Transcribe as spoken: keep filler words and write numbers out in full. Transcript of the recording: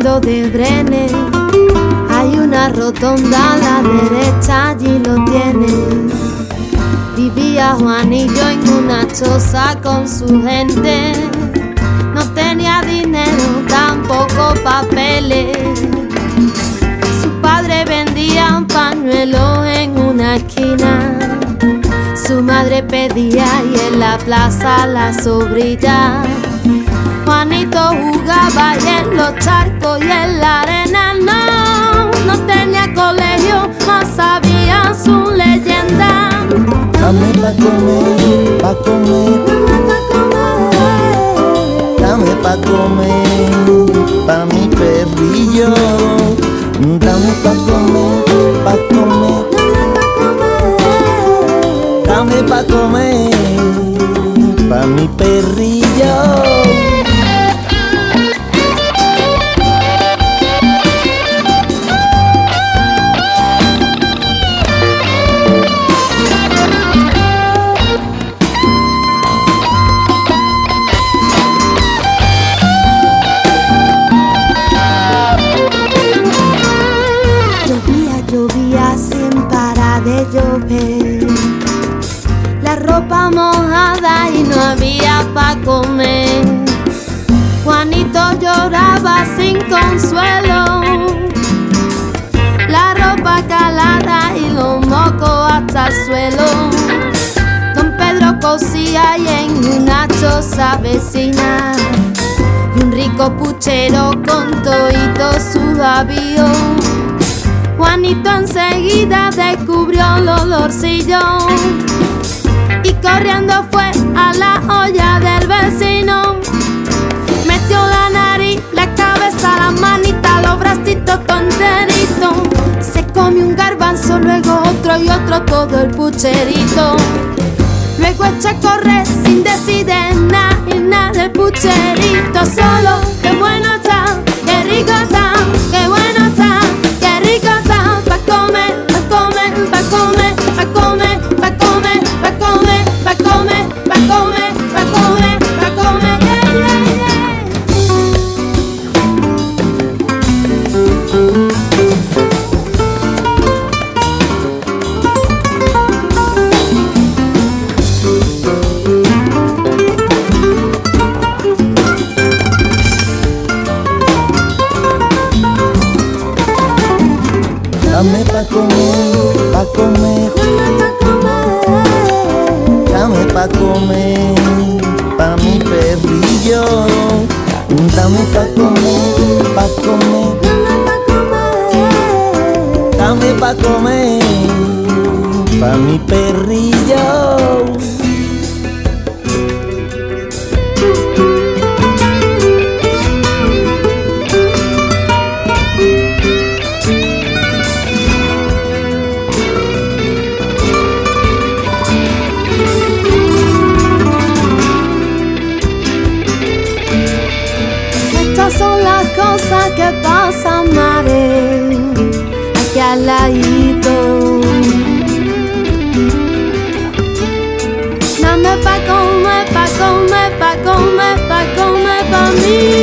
Juanito de Brenes. Hay una rotonda a la derecha, allí lo tiene. Vivía Juanillo en una choza con su gente. No tenía dinero, tampoco papeles. Su padre vendía un pañuelo en una esquina. Su madre pedía y en la plaza la sobrilla. Juanito jugaba y en los charcos y en la arena no. No tenía colegio, más sabía su leyenda. Dame pa' comer, pa' comer, dame pa' comer, pa' mi perrillo. Dame pa' comer, pa' comer, dame pa' comer, pa' mi perrillo. De llover, la ropa mojada y no había pa' comer. Juanito lloraba sin consuelo, la ropa calada y los mocos hasta el suelo. Don Pedro cosía y en una choza vecina, y un rico puchero con toito su avío. Juanito enseguida descubrió el olorcillo y corriendo fue a la olla del vecino. Metió la nariz, la cabeza, la manita, los bracitos tonteritos. Se comió un garbanzo, luego otro y otro, todo el pucherito. Luego echó a correr sin decir nada y nada el pucherito. Solo, qué bueno está, qué rico está, qué bueno está, qué rico está. Pa' comer, pa' comer, pa' comer, pa' comer, pa' comer, pa' comer, pa' comer, pa' comer, pa' comer, pa' comer, yeah, yeah, yeah. Dame pa' comer, pa' comer, dame pa' comer, pa' mi perrillo. Dame pa' comer, pa' comer, dame pa' comer, pa' mi perrillo. Son las cosas que pasan, madre, que al ladito. Dame pa' comer, pa' comer, pa' comer, pa' comer pa' mí.